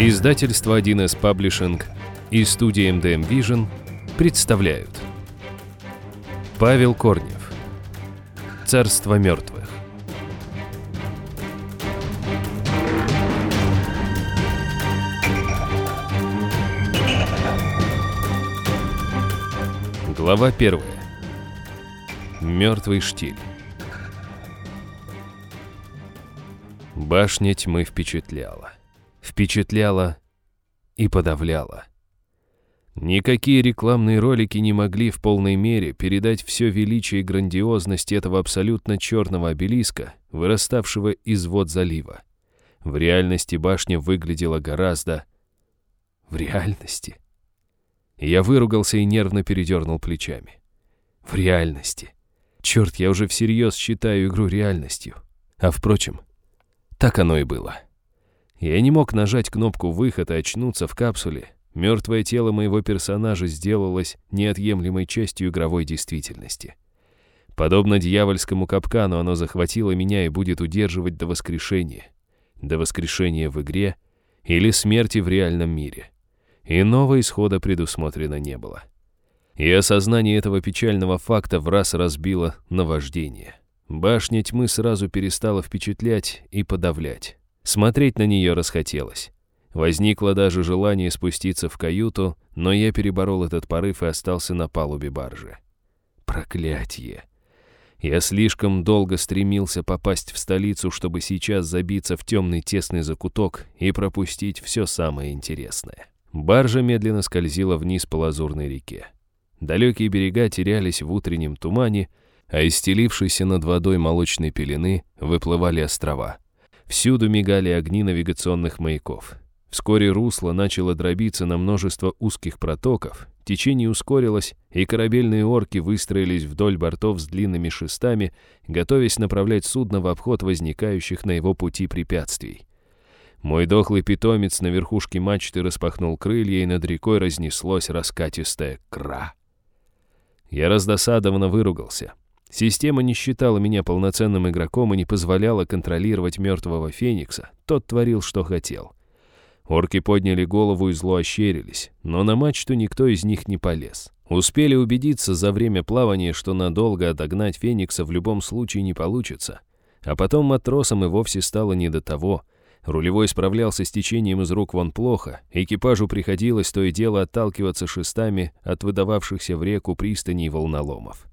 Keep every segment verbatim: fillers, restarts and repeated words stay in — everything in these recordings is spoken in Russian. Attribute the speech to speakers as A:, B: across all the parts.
A: Издательство один эс Publishing и студия эм дэ эм Vision представляют Павел Корнев. Царство мертвых. Глава первая. Мертвый штиль. Башня тьмы впечатляла. Впечатляла и подавляла. Никакие рекламные ролики не могли в полной мере передать все величие и грандиозность этого абсолютно черного обелиска, выраставшего из вод залива. В реальности башня выглядела гораздо... В реальности? Я выругался и нервно передернул плечами. В реальности. Черт, я уже всерьез считаю игру реальностью. А впрочем, так оно и было. Я не мог нажать кнопку «Выход» и очнуться в капсуле. Мертвое тело моего персонажа сделалось неотъемлемой частью игровой действительности. Подобно дьявольскому капкану, оно захватило меня и будет удерживать до воскрешения. До воскрешения в игре или смерти в реальном мире. Иного исхода предусмотрено не было. И осознание этого печального факта враз разбило наваждение. Башня тьмы сразу перестала впечатлять и подавлять. Смотреть на нее расхотелось. Возникло даже желание спуститься в каюту, но я переборол этот порыв и остался на палубе баржи. Проклятье! Я слишком долго стремился попасть в столицу, чтобы сейчас забиться в темный тесный закуток и пропустить все самое интересное. Баржа медленно скользила вниз по лазурной реке. Далекие берега терялись в утреннем тумане, а из стелившейся над водой молочной пелены выплывали острова. Всюду мигали огни навигационных маяков. Вскоре русло начало дробиться на множество узких протоков, течение ускорилось, и корабельные орки выстроились вдоль бортов с длинными шестами, готовясь направлять судно в обход возникающих на его пути препятствий. Мой дохлый питомец на верхушке мачты распахнул крылья, и над рекой разнеслось раскатистое «кра». Я раздосадованно выругался. Система не считала меня полноценным игроком и не позволяла контролировать мертвого Феникса. Тот творил, что хотел. Орки подняли голову и зло ощерились, но на мачту никто из них не полез. Успели убедиться за время плавания, что надолго отогнать Феникса в любом случае не получится. А потом матросам и вовсе стало не до того. Рулевой справлялся с течением из рук вон плохо, экипажу приходилось то и дело отталкиваться шестами от выдававшихся в реку пристаней волноломов.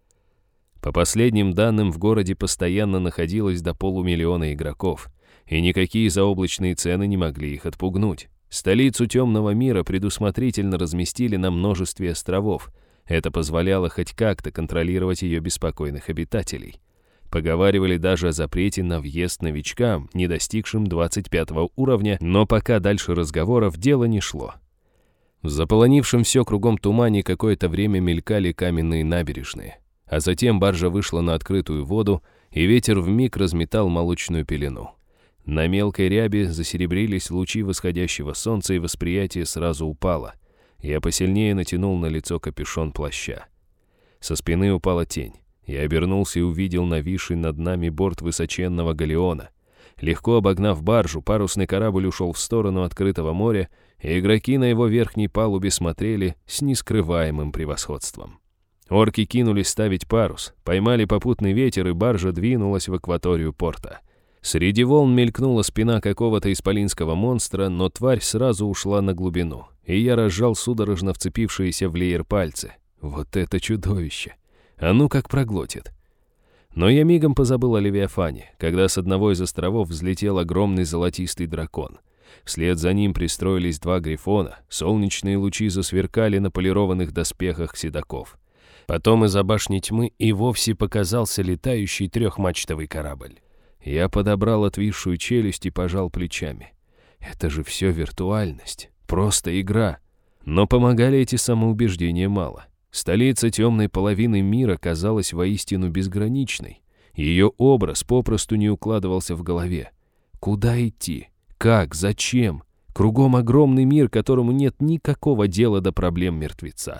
A: По последним данным, в городе постоянно находилось до полумиллиона игроков, и никакие заоблачные цены не могли их отпугнуть. Столицу темного мира предусмотрительно разместили на множестве островов. Это позволяло хоть как-то контролировать ее беспокойных обитателей. Поговаривали даже о запрете на въезд новичкам, не достигшим двадцать пятого уровня, но пока дальше разговоров дело не шло. В заполонившем все кругом тумане какое-то время мелькали каменные набережные. А затем баржа вышла на открытую воду, и ветер вмиг разметал молочную пелену. На мелкой ряби засеребрились лучи восходящего солнца, и восприятие сразу упало. Я посильнее натянул на лицо капюшон плаща. Со спины упала тень. Я обернулся и увидел нависший над нами борт высоченного галеона. Легко обогнав баржу, парусный корабль ушел в сторону открытого моря, и игроки на его верхней палубе смотрели с нескрываемым превосходством. Орки кинулись ставить парус, поймали попутный ветер, и баржа двинулась в акваторию порта. Среди волн мелькнула спина какого-то исполинского монстра, но тварь сразу ушла на глубину, и я разжал судорожно вцепившиеся в леер пальцы. Вот это чудовище! А ну как проглотит! Но я мигом позабыл о Левиафане, когда с одного из островов взлетел огромный золотистый дракон. Вслед за ним пристроились два грифона, солнечные лучи засверкали на полированных доспехах седаков. Потом из-за башни тьмы и вовсе показался летающий трехмачтовый корабль. Я подобрал отвисшую челюсть и пожал плечами. Это же все виртуальность, просто игра. Но помогали эти самоубеждения мало. Столица темной половины мира казалась воистину безграничной. Ее образ попросту не укладывался в голове. Куда идти? Как? Зачем? Кругом огромный мир, которому нет никакого дела до проблем мертвеца.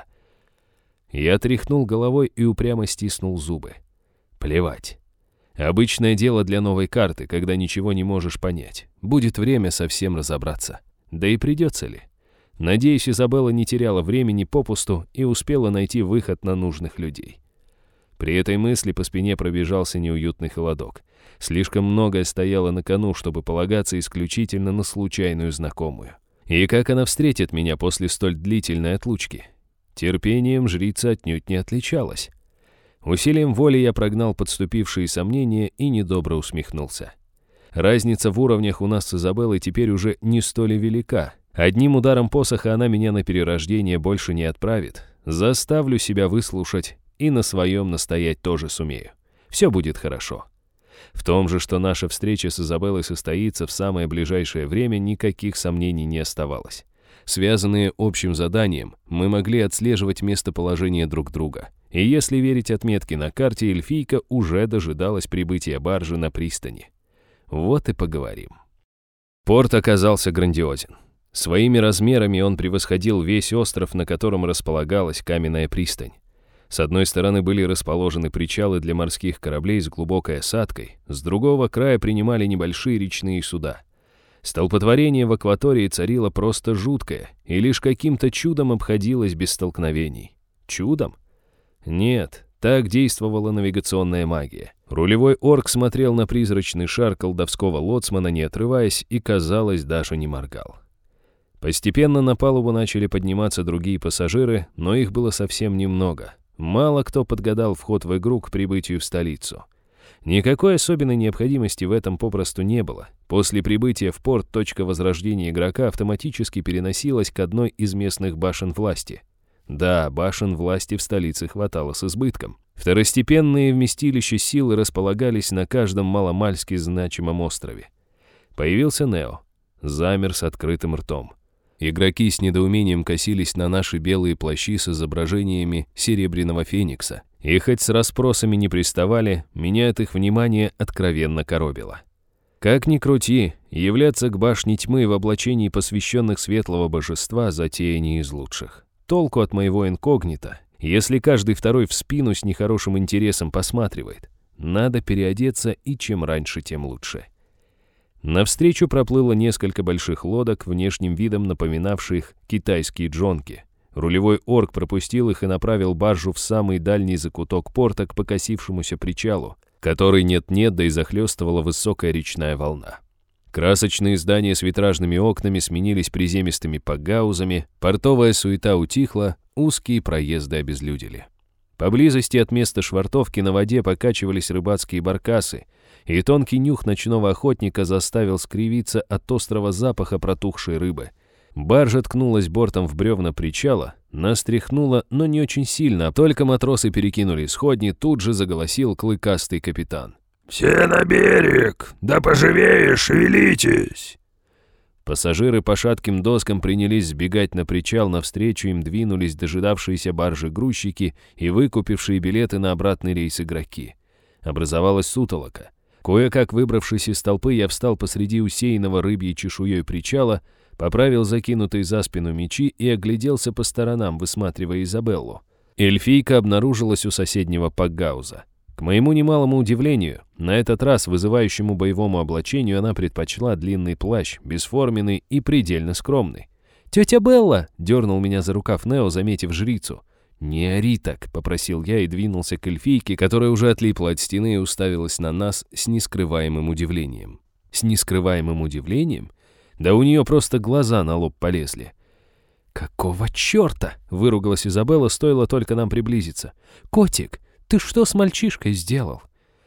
A: Я тряхнул головой и упрямо стиснул зубы. Плевать. Обычное дело для новой карты, когда ничего не можешь понять. Будет время совсем разобраться. Да и придется ли? Надеюсь, Изабелла не теряла времени попусту и успела найти выход на нужных людей. При этой мысли по спине пробежался неуютный холодок. Слишком многое стояло на кону, чтобы полагаться исключительно на случайную знакомую. И как она встретит меня после столь длительной отлучки? Терпением жрица отнюдь не отличалась. Усилием воли я прогнал подступившие сомнения и недобро усмехнулся. Разница в уровнях у нас с Изабеллой теперь уже не столь велика. Одним ударом посоха она меня на перерождение больше не отправит. Заставлю себя выслушать и на своем настоять тоже сумею. Все будет хорошо. В том же, что наша встреча с Изабеллой состоится в самое ближайшее время, никаких сомнений не оставалось. Связанные общим заданием, мы могли отслеживать местоположение друг друга. И если верить отметке на карте, эльфийка уже дожидалась прибытия баржи на пристани. Вот и поговорим. Порт оказался грандиозен. Своими размерами он превосходил весь остров, на котором располагалась каменная пристань. С одной стороны были расположены причалы для морских кораблей с глубокой осадкой, с другого края принимали небольшие речные суда. Столпотворение в акватории царило просто жуткое, и лишь каким-то чудом обходилось без столкновений. Чудом? Нет, так действовала навигационная магия. Рулевой орк смотрел на призрачный шар колдовского лоцмана, не отрываясь, и, казалось, даже не моргал. Постепенно на палубу начали подниматься другие пассажиры, но их было совсем немного. Мало кто подгадал вход в игру к прибытию в столицу. Никакой особенной необходимости в этом попросту не было. После прибытия в порт точка возрождения игрока автоматически переносилась к одной из местных башен власти. Да, башен власти в столице хватало с избытком. Второстепенные вместилища силы располагались на каждом маломальски значимом острове. Появился Нео. Замер с открытым ртом. Игроки с недоумением косились на наши белые плащи с изображениями серебряного феникса. И хоть с расспросами не приставали, меня от их внимания откровенно коробило. Как ни крути, являться к башне тьмы в облачении посвященных светлого божества затея не из лучших. Толку от моего инкогнито, если каждый второй в спину с нехорошим интересом посматривает. Надо переодеться, и чем раньше, тем лучше. Навстречу проплыло несколько больших лодок, внешним видом напоминавших китайские джонки. Рулевой орк пропустил их и направил баржу в самый дальний закуток порта к покосившемуся причалу, который нет-нет, да и захлестывала высокая речная волна. Красочные здания с витражными окнами сменились приземистыми пакгаузами, портовая суета утихла, узкие проезды обезлюдили. Поблизости от места швартовки на воде покачивались рыбацкие баркасы, и тонкий нюх ночного охотника заставил скривиться от острого запаха протухшей рыбы. Баржа ткнулась бортом в бревна причала, нас тряхнуло, но не очень сильно, а только матросы перекинули сходни, тут же заголосил клыкастый капитан.
B: «Все на берег! Да поживее, шевелитесь!»
A: Пассажиры по шатким доскам принялись сбегать на причал, навстречу им двинулись дожидавшиеся баржи грузчики и выкупившие билеты на обратный рейс игроки. Образовалась сутолока. Кое-как выбравшись из толпы, я встал посреди усеянного рыбьей чешуей причала, поправил закинутые за спину мечи и огляделся по сторонам, высматривая Изабеллу. Эльфийка обнаружилась у соседнего пакгауза. К моему немалому удивлению, на этот раз вызывающему боевому облачению она предпочла длинный плащ, бесформенный и предельно скромный. «Тетя Белла!» — дернул меня за рукав Нео, заметив жрицу. «Не ори так», — попросил я и двинулся к эльфийке, которая уже отлипла от стены и уставилась на нас с нескрываемым удивлением. С нескрываемым удивлением? Да у нее просто глаза на лоб полезли. «Какого черта?» — выругалась Изабелла, стоило только нам приблизиться. «Котик, ты что с мальчишкой сделал?»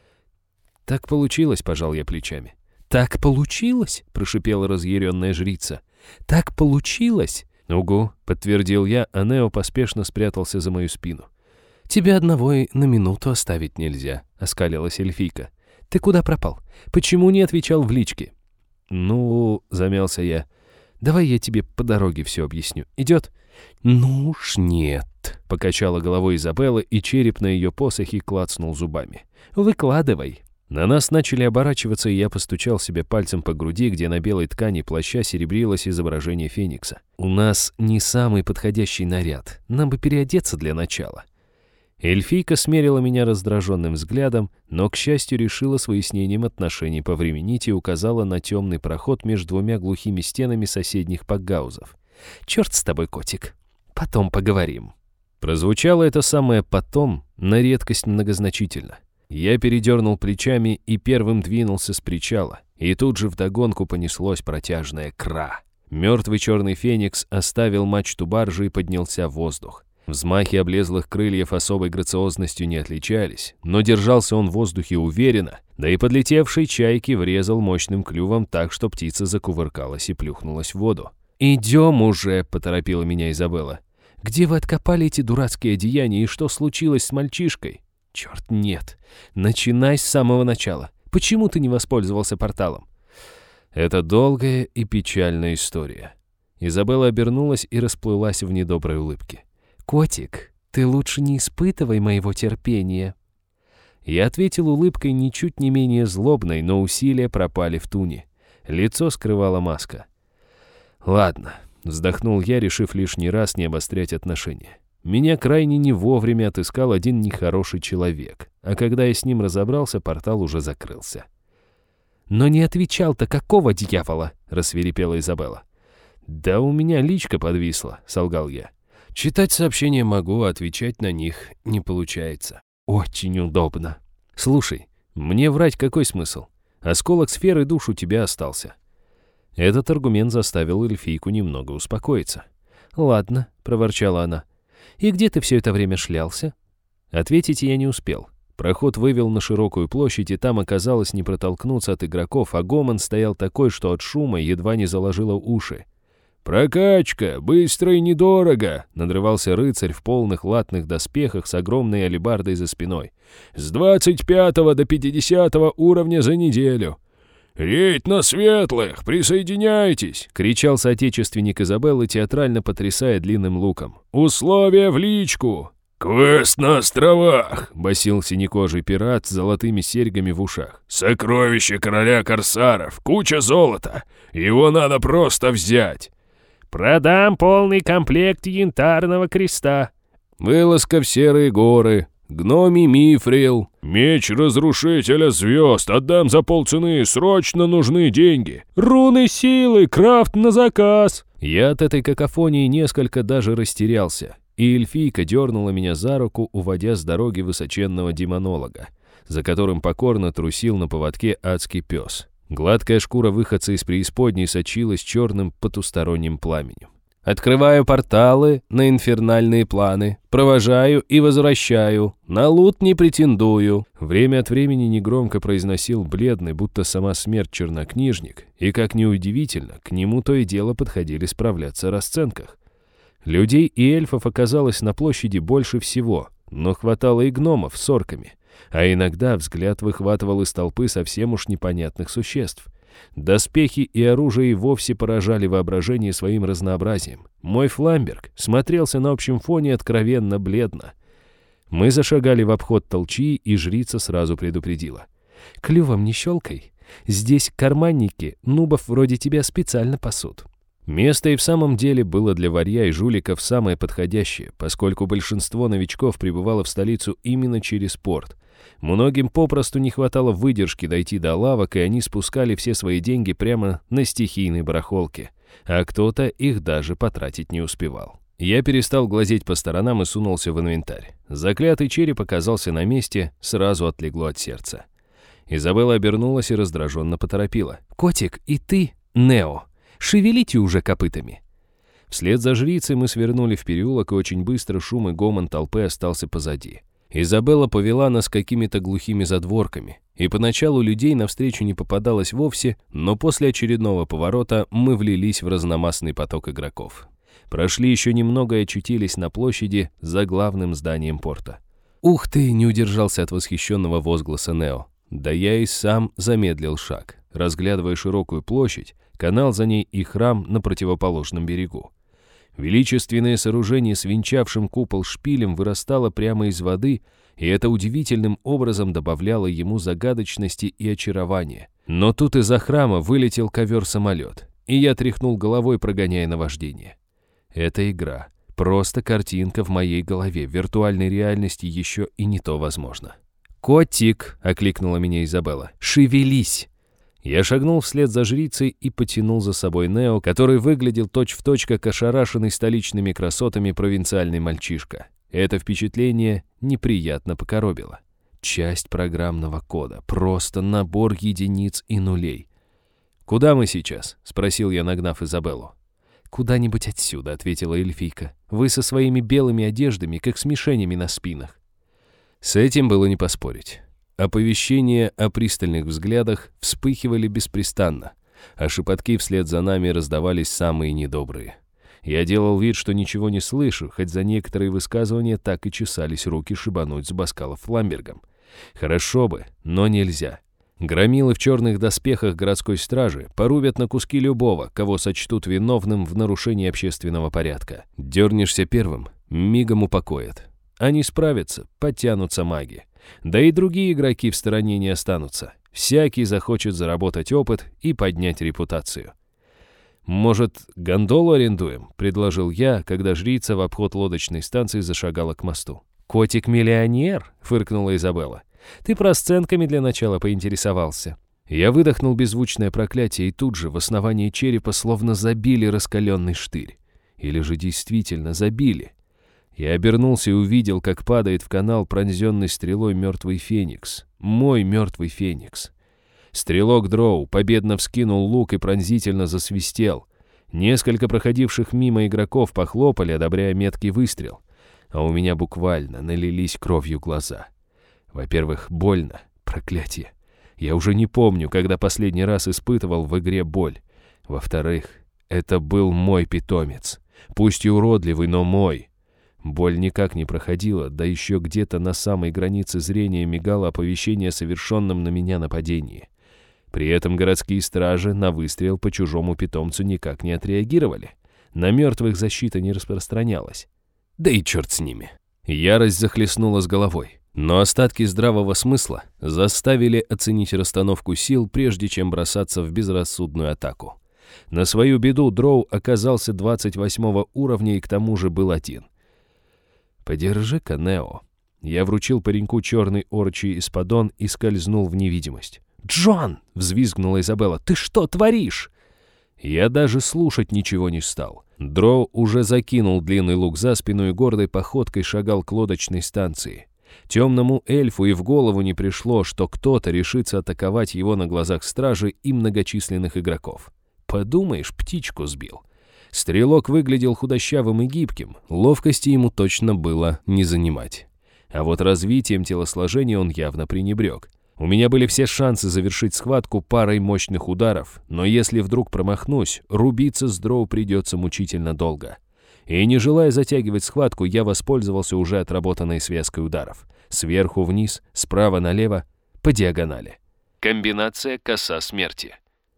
A: «Так получилось», — пожал я плечами. «Так получилось?» — прошипела разъяренная жрица. «Так получилось?» «Угу», — подтвердил я, а Нео поспешно спрятался за мою спину. «Тебя одного и на минуту оставить нельзя», — оскалилась эльфийка. «Ты куда пропал? Почему не отвечал в личке?» «Ну», — замялся я, — «давай я тебе по дороге все объясню. Идет?» «Ну уж нет», — покачала головой Изабелла, и череп на ее посохе клацнул зубами. «Выкладывай». На нас начали оборачиваться, и я постучал себе пальцем по груди, где на белой ткани плаща серебрилось изображение феникса. «У нас не самый подходящий наряд. Нам бы переодеться для начала». Эльфийка смерила меня раздраженным взглядом, но, к счастью, решила с выяснением отношений повременить и указала на темный проход между двумя глухими стенами соседних пакгаузов. «Черт с тобой, котик, потом поговорим». Прозвучало это самое «потом» на редкость многозначительно. Я передернул плечами и первым двинулся с причала, и тут же вдогонку понеслось протяжное «кра». Мертвый черный феникс оставил мачту баржи и поднялся в воздух. Взмахи облезлых крыльев особой грациозностью не отличались, но держался он в воздухе уверенно, да и подлетевший чайки врезал мощным клювом так, что птица закувыркалась и плюхнулась в воду. «Идем уже», — поторопила меня Изабелла. «Где вы откопали эти дурацкие одеяния и что случилось с мальчишкой?» «Черт, нет. Начинай с самого начала. Почему ты не воспользовался порталом?» Это долгая и печальная история. Изабелла обернулась и расплылась в недоброй улыбке. «Котик, ты лучше не испытывай моего терпения». Я ответил улыбкой ничуть не менее злобной, но усилия пропали в туне. Лицо скрывала маска. «Ладно», — вздохнул я, решив лишний раз не обострять отношения. Меня крайне не вовремя отыскал один нехороший человек, а когда я с ним разобрался, портал уже закрылся. «Но не отвечал-то какого дьявола?» — рассвирепела Изабелла. «Да у меня личка подвисла», — солгал я. «Читать сообщения могу, а отвечать на них не получается». «Очень удобно. Слушай, мне врать какой смысл? Осколок сферы душ у тебя остался». Этот аргумент заставил эльфийку немного успокоиться. «Ладно», — проворчала она. «И где ты все это время шлялся?» Ответить я не успел. Проход вывел на широкую площадь, и там оказалось не протолкнуться от игроков, а гомон стоял такой, что от шума едва не заложило уши. «Прокачка! Быстро и недорого!» — надрывался рыцарь в полных латных доспехах с огромной алебардой за спиной. «С двадцать пятого до пятидесятого уровня за неделю!» «Рейд на светлых! Присоединяйтесь!» — кричал соотечественник Изабеллы, театрально потрясая длинным луком. «Условия в личку!» «Квест на островах!» — басил синекожий пират с золотыми серьгами в ушах. «Сокровище короля корсаров! Куча золота! Его надо просто взять!» «Продам полный комплект янтарного креста!» «Вылазка в серые горы!» «Гномий мифрил!» «Меч разрушителя звезд! Отдам за полцены! Срочно нужны деньги!» «Руны силы! Крафт на заказ!» Я от этой какофонии несколько даже растерялся, и эльфийка дернула меня за руку, уводя с дороги высоченного демонолога, за которым покорно трусил на поводке адский пес. Гладкая шкура выходца из преисподней сочилась черным потусторонним пламенем. «Открываю порталы на инфернальные планы, провожаю и возвращаю, на лут не претендую». Время от времени негромко произносил бледный, будто сама смерть чернокнижник, и, как неудивительно, к нему то и дело подходили справляться о расценках. Людей и эльфов оказалось на площади больше всего, но хватало и гномов с орками, а иногда взгляд выхватывал из толпы совсем уж непонятных существ. Доспехи и оружие и вовсе поражали воображение своим разнообразием. Мой фламберг смотрелся на общем фоне откровенно бледно. Мы зашагали в обход толчии, и жрица сразу предупредила. «Клювом не щелкай. Здесь карманники, нубов вроде тебя специально пасут». Место и в самом деле было для варья и жуликов самое подходящее, поскольку большинство новичков прибывало в столицу именно через порт. Многим попросту не хватало выдержки дойти до лавок, и они спускали все свои деньги прямо на стихийной барахолке, а кто-то их даже потратить не успевал. Я перестал глазеть по сторонам и сунулся в инвентарь. Заклятый череп оказался на месте, сразу отлегло от сердца. Изабелла обернулась и раздраженно поторопила. «Котик, и ты, Нео, шевелите уже копытами!» Вслед за жрицей мы свернули в переулок, и очень быстро шум и гомон толпы остался позади. Изабелла повела нас какими-то глухими задворками, и поначалу людей навстречу не попадалось вовсе, но после очередного поворота мы влились в разномастный поток игроков. Прошли еще немного и очутились на площади за главным зданием порта. «Ух ты!» — не удержался от восхищенного возгласа Нео. Да я и сам замедлил шаг, разглядывая широкую площадь, канал за ней и храм на противоположном берегу. Величественное сооружение с венчавшим купол шпилем вырастало прямо из воды, и это удивительным образом добавляло ему загадочности и очарования. Но тут из-за храма вылетел ковер-самолет, и я тряхнул головой, прогоняя наваждение. Это игра. Просто картинка в моей голове, в виртуальной реальности еще и не то возможно. «Котик!» — окликнула меня Изабелла. «Шевелись!» Я шагнул вслед за жрицей и потянул за собой Нео, который выглядел точь-в-точь, как ошарашенный столичными красотами провинциальный мальчишка. Это впечатление неприятно покоробило. Часть программного кода, просто набор единиц и нулей. «Куда мы сейчас?» — спросил я, нагнав Изабеллу. «Куда-нибудь отсюда», — ответила эльфийка. «Вы со своими белыми одеждами, как с мишенями на спинах». С этим было не поспорить. Оповещения о пристальных взглядах вспыхивали беспрестанно, а шепотки вслед за нами раздавались самые недобрые. Я делал вид, что ничего не слышу, хоть за некоторые высказывания так и чесались руки шибануть с Баскалов фламбергом. Хорошо бы, но нельзя. Громилы в черных доспехах городской стражи порубят на куски любого, кого сочтут виновным в нарушении общественного порядка. Дернешься первым, мигом упокоят. Они справятся, подтянутся маги. Да и другие игроки в стороне не останутся. Всякий захочет заработать опыт и поднять репутацию. «Может, гондолу арендуем?» — предложил я, когда жрица в обход лодочной станции зашагала к мосту. «Котик-миллионер?» — фыркнула Изабелла. «Ты просценками для начала поинтересовался». Я выдохнул беззвучное проклятие, и тут же в основании черепа словно забили раскаленный штырь. Или же действительно забили. Я обернулся и увидел, как падает в канал пронзенный стрелой мертвый феникс. Мой мертвый феникс. Стрелок Дроу победно вскинул лук и пронзительно засвистел. Несколько проходивших мимо игроков похлопали, одобряя меткий выстрел. А у меня буквально налились кровью глаза. Во-первых, больно. Проклятие. Я уже не помню, когда последний раз испытывал в игре боль. Во-вторых, это был мой питомец. Пусть и уродливый, но мой. Боль никак не проходила, да еще где-то на самой границе зрения мигало оповещение о совершенном на меня нападении. При этом городские стражи на выстрел по чужому питомцу никак не отреагировали. На мертвых защита не распространялась. Да и черт с ними. Ярость захлестнула с головой. Но остатки здравого смысла заставили оценить расстановку сил, прежде чем бросаться в безрассудную атаку. На свою беду Дроу оказался двадцать восьмого уровня и к тому же был один. «Подержи-ка, Нео». Я вручил пареньку черный орчий эспадон и скользнул в невидимость. «Джон!» — взвизгнула Изабелла. «Ты что творишь?» Я даже слушать ничего не стал. Дроу уже закинул длинный лук за спину и гордой походкой шагал к лодочной станции. Темному эльфу и в голову не пришло, что кто-то решится атаковать его на глазах стражи и многочисленных игроков. Подумаешь, птичку сбил. Стрелок выглядел худощавым и гибким, ловкости ему точно было не занимать. А вот развитием телосложения он явно пренебрег. У меня были все шансы завершить схватку парой мощных ударов, но если вдруг промахнусь, рубиться с Дроу придется мучительно долго. И не желая затягивать схватку, я воспользовался уже отработанной связкой ударов. Сверху вниз, справа налево, по диагонали. Комбинация коса смерти.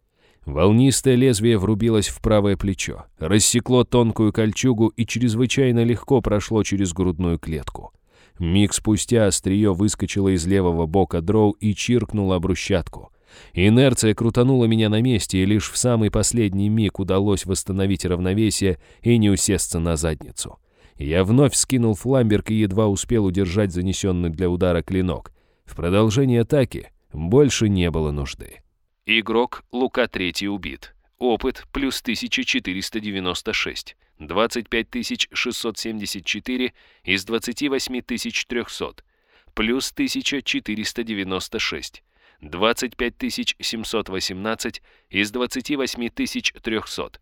A: Волнистое лезвие врубилось в правое плечо, рассекло тонкую кольчугу и чрезвычайно легко прошло через грудную клетку. Миг спустя острие выскочило из левого бока Дроу и чиркнуло об брусчатку. Инерция крутанула меня на месте, и лишь в самый последний миг удалось восстановить равновесие и не усесться на задницу. Я вновь скинул фламберг и едва успел удержать занесенный для удара клинок. В продолжении атаки больше не было нужды. Игрок Лука третий убит. Опыт плюс тысяча четыреста девяносто шесть. двадцать пять тысяч шестьсот семьдесят четыре из двадцати восьми тысяч трехсот. Плюс тысяча четыреста девяносто шесть. двадцать пять тысяч семьсот восемнадцать из двадцати восьми тысяч трехсот.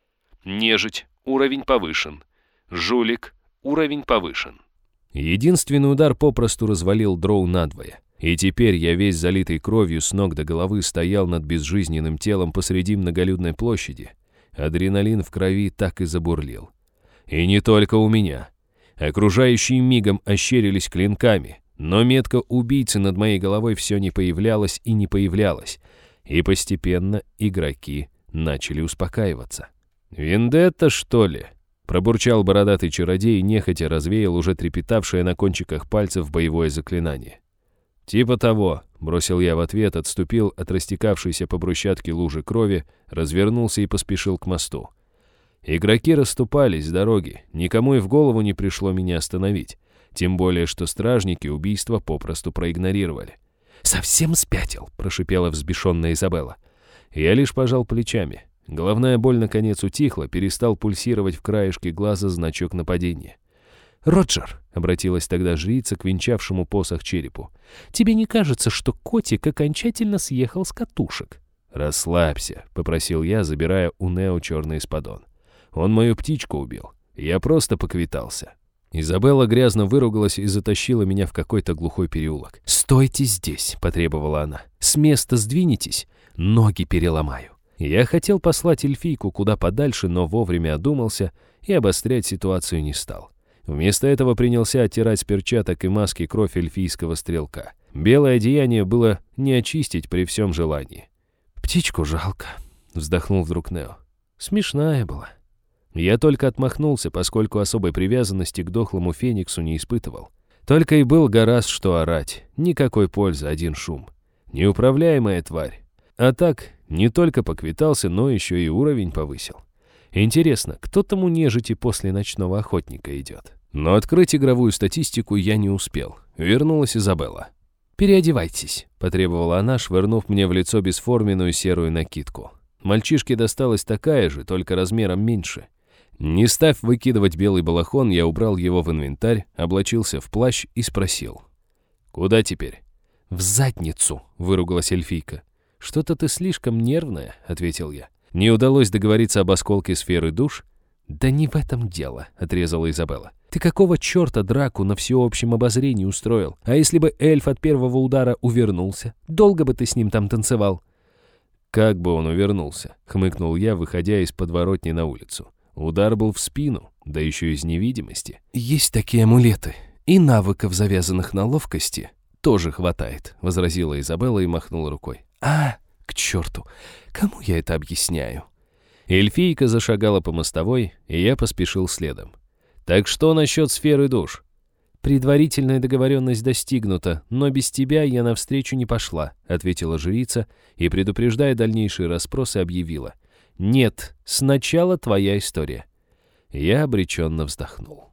A: Нежить. Уровень повышен. Жулик. Уровень повышен. Единственный удар попросту развалил Дроу надвое. И теперь я весь залитый кровью с ног до головы стоял над безжизненным телом посреди многолюдной площади. Адреналин в крови так и забурлил. И не только у меня. Окружающие мигом ощерились клинками, но метка убийцы над моей головой все не появлялась и не появлялась. И постепенно игроки начали успокаиваться. «Вендетта, что ли?» — пробурчал бородатый чародей и нехотя развеял уже трепетавшее на кончиках пальцев боевое заклинание. «Типа того», — бросил я в ответ, отступил от растекавшейся по брусчатке лужи крови, развернулся и поспешил к мосту. Игроки расступались с дороги, никому и в голову не пришло меня остановить. Тем более, что стражники убийство попросту проигнорировали. «Совсем спятил», — прошипела взбешенная Изабелла. Я лишь пожал плечами. Головная боль наконец утихла, перестал пульсировать в краешке глаза значок нападения. «Роджер», — обратилась тогда жрица к венчавшему посох черепу, «тебе не кажется, что котик окончательно съехал с катушек?» «Расслабься», — попросил я, забирая у Нео черный спадон. «Он мою птичку убил. Я просто поквитался». Изабелла грязно выругалась и затащила меня в какой-то глухой переулок. «Стойте здесь», — потребовала она. «С места сдвинетесь, ноги переломаю». Я хотел послать эльфийку куда подальше, но вовремя одумался и обострять ситуацию не стал. Вместо этого принялся оттирать с перчаток и маски кровь эльфийского стрелка. Белое одеяние было не очистить при всем желании. «Птичку жалко», — вздохнул вдруг Нео. «Смешная была». Я только отмахнулся, поскольку особой привязанности к дохлому фениксу не испытывал. Только и был гораздо что орать. Никакой пользы, один шум. Неуправляемая тварь. А так, не только поквитался, но еще и уровень повысил. Интересно, кто там у нежити после ночного охотника идет? Но открыть игровую статистику я не успел. Вернулась Изабелла. «Переодевайтесь», — потребовала она, швырнув мне в лицо бесформенную серую накидку. Мальчишке досталась такая же, только размером меньше. Не став выкидывать белый балахон, я убрал его в инвентарь, облачился в плащ и спросил. «Куда теперь?» «В задницу», — выругалась эльфийка. «Что-то ты слишком нервная», — ответил я. «Не удалось договориться об осколке сферы душ?» «Да не в этом дело», — отрезала Изабелла. «Ты какого черта драку на всеобщем обозрении устроил? А если бы эльф от первого удара увернулся? Долго бы ты с ним там танцевал?» «Как бы он увернулся?» — хмыкнул я, выходя из подворотни на улицу. Удар был в спину, да еще из невидимости. «Есть такие амулеты, и навыков, завязанных на ловкости, тоже хватает», — возразила Изабелла и махнула рукой. «А, к черту, кому я это объясняю?» Эльфийка зашагала по мостовой, и я поспешил следом. «Так что насчет сферы душ?» «Предварительная договоренность достигнута, но без тебя я навстречу не пошла», — ответила жрица и, предупреждая дальнейшие расспросы, объявила. «Нет, сначала твоя история». Я обреченно вздохнул.